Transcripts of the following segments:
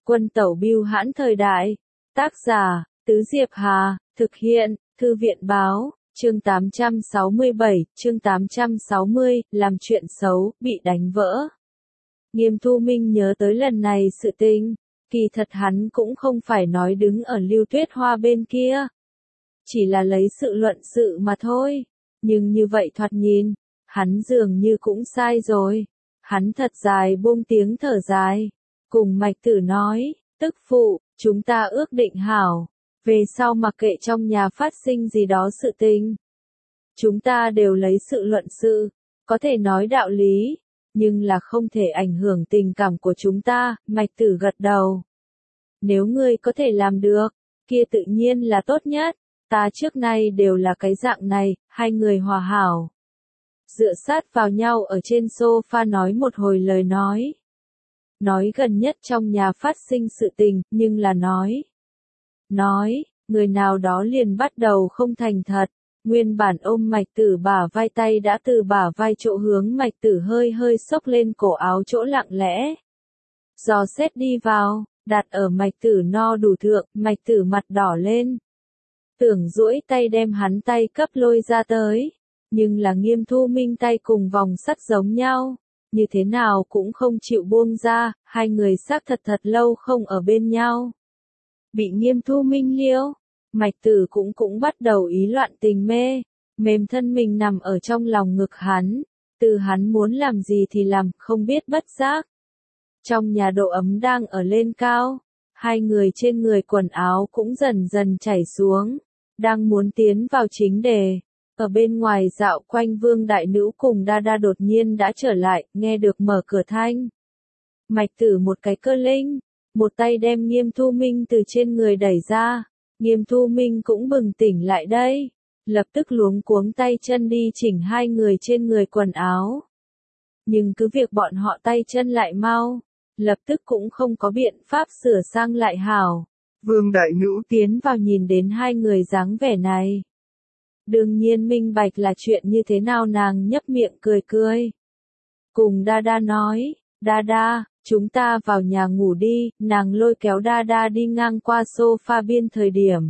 Quân tẩu bưu hãn thời đại. Tác giả, Tứ Diệp Hà, thực hiện, Thư viện báo, chương 867, chương 860, làm chuyện xấu, bị đánh vỡ. Nghiêm Thu Minh nhớ tới lần này sự tình, kỳ thật hắn cũng không phải nói đứng ở Lưu Tuyết Hoa bên kia. Chỉ là lấy sự luận sự mà thôi, nhưng như vậy thoạt nhìn, hắn dường như cũng sai rồi. Hắn thật dài buông tiếng thở dài, cùng Mạch Tử nói, tức phụ, chúng ta ước định hảo, về sau mặc kệ trong nhà phát sinh gì đó sự tình. Chúng ta đều lấy sự luận sự, có thể nói đạo lý, nhưng là không thể ảnh hưởng tình cảm của chúng ta, Mạch Tử gật đầu. Nếu ngươi có thể làm được, kia tự nhiên là tốt nhất, ta trước nay đều là cái dạng này, hai người hòa hảo. Dựa sát vào nhau ở trên sofa nói một hồi lời nói. Nói gần nhất trong nhà phát sinh sự tình, nhưng là nói, người nào đó liền bắt đầu không thành thật, nguyên bản ôm Mạch Tử bả vai tay đã từ bả vai chỗ hướng Mạch Tử hơi hơi xốc lên cổ áo chỗ lặng lẽ. Dò xét đi vào, đặt ở Mạch Tử no đủ thượng, Mạch Tử mặt đỏ lên. Tưởng duỗi tay đem hắn tay cấp lôi ra tới, nhưng là Nghiêm Thu Minh tay cùng vòng sắt giống nhau, như thế nào cũng không chịu buông ra, hai người xác thật lâu không ở bên nhau. Bị Nghiêm Thu Minh liêu, Mạch Tử cũng bắt đầu ý loạn tình mê, mềm thân mình nằm ở trong lòng ngực hắn, từ hắn muốn làm gì thì làm, không biết bất giác. Trong nhà độ ấm đang ở lên cao, hai người trên người quần áo cũng dần dần chảy xuống, đang muốn tiến vào chính đề. Ở bên ngoài dạo quanh Vương Đại Nữ cùng Đa Đa đột nhiên đã trở lại, nghe được mở cửa thanh. Mạch Tử một cái cơ linh, một tay đem Nghiêm Thu Minh từ trên người đẩy ra, Nghiêm Thu Minh cũng bừng tỉnh lại đây, lập tức luống cuống tay chân đi chỉnh hai người trên người quần áo. Nhưng cứ việc bọn họ tay chân lại mau, lập tức cũng không có biện pháp sửa sang lại hảo. Vương Đại Nữ tiến vào nhìn đến hai người dáng vẻ này. Đương nhiên minh bạch là chuyện như thế nào, nàng nhấp miệng cười cười. Cùng Đa Đa nói, Đa Đa, chúng ta vào nhà ngủ đi, nàng lôi kéo Đa Đa đi ngang qua sofa biên thời điểm.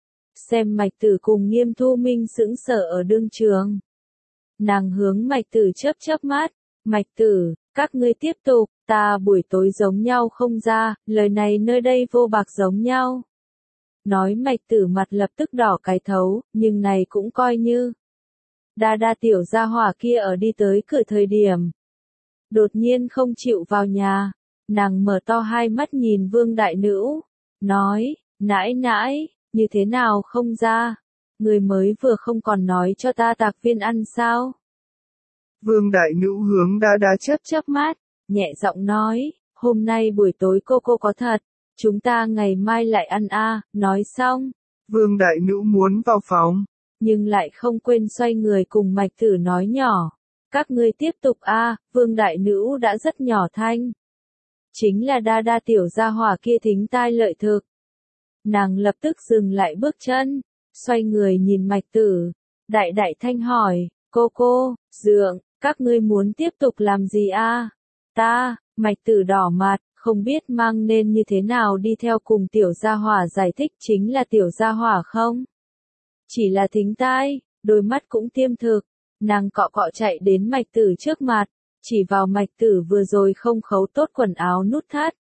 Xem Mạch Tử cùng Nghiêm Thu Minh sững sờ ở đương trường. Nàng hướng Mạch Tử chớp mắt, Mạch Tử, các ngươi tiếp tục, ta buổi tối giống nhau không ra, lời này nơi đây vô bạc giống nhau. Nói Mạch Tử mặt lập tức đỏ cái thấu, nhưng này cũng coi như. Đa Đa tiểu gia hỏa kia ở đi tới cửa thời điểm. Đột nhiên không chịu vào nhà, nàng mở to hai mắt nhìn Vương Đại Nữ, nói, nãi nãi, như thế nào không ra, người mới vừa không còn nói cho ta tạc viên ăn sao. Vương Đại Nữ hướng Đa Đa chớp mắt, nhẹ giọng nói, hôm nay buổi tối cô có thật. Chúng ta ngày mai lại ăn nói xong. Vương Đại Nữ muốn vào phòng, nhưng lại không quên xoay người cùng Mạch Tử nói nhỏ. Các ngươi tiếp tục Vương Đại Nữ đã rất nhỏ thanh. Chính là Đa Đa tiểu gia hỏa kia thính tai lợi thực. Nàng lập tức dừng lại bước chân, xoay người nhìn Mạch Tử, đại thanh hỏi, cô, Dượng, các ngươi muốn tiếp tục làm gì Ta, Mạch Tử đỏ mặt. Không biết mang nên như thế nào đi theo cùng tiểu gia hỏa giải thích, chính là tiểu gia hỏa không? Chỉ là thính tai, đôi mắt cũng tiêm thực, nàng cọ chạy đến Mạch Tử trước mặt, chỉ vào Mạch Tử vừa rồi không khấu tốt quần áo nút thắt.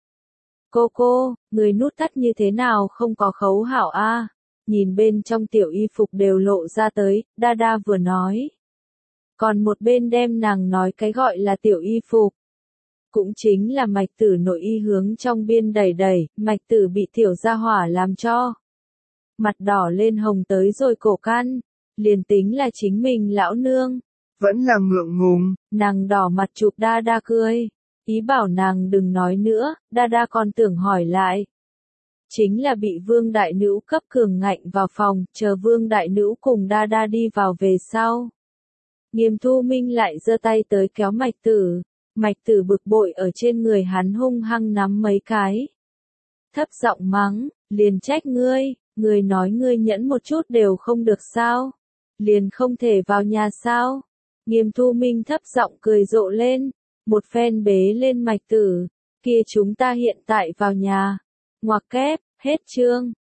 Cô, người nút thắt như thế nào không có khấu hảo Nhìn bên trong tiểu y phục đều lộ ra tới, Đa Đa vừa nói. Còn một bên đem nàng nói cái gọi là tiểu y phục. Cũng chính là Mạch Tử nội y hướng trong biên đẩy, Mạch Tử bị tiểu gia hỏa làm cho. Mặt đỏ lên hồng tới rồi cổ căn, liền tính là chính mình lão nương. Vẫn là ngượng ngùng, nàng đỏ mặt chụp Đa Đa cười. Ý bảo nàng đừng nói nữa, Đa Đa còn tưởng hỏi lại. Chính là bị Vương Đại Nữ cấp cường ngạnh vào phòng, chờ Vương Đại Nữ cùng Đa Đa đi vào về sau. Nghiêm Thu Minh lại giơ tay tới kéo Mạch Tử. Mạch Tử bực bội ở trên người hắn hung hăng nắm mấy cái. Thấp giọng mắng, liền trách ngươi nói ngươi nhẫn một chút đều không được sao? Liền không thể vào nhà sao? Nghiêm Thu Minh thấp giọng cười rộ lên, một phen bế lên Mạch Tử, Kia chúng ta hiện tại vào nhà. Ngoặc kép, hết chương.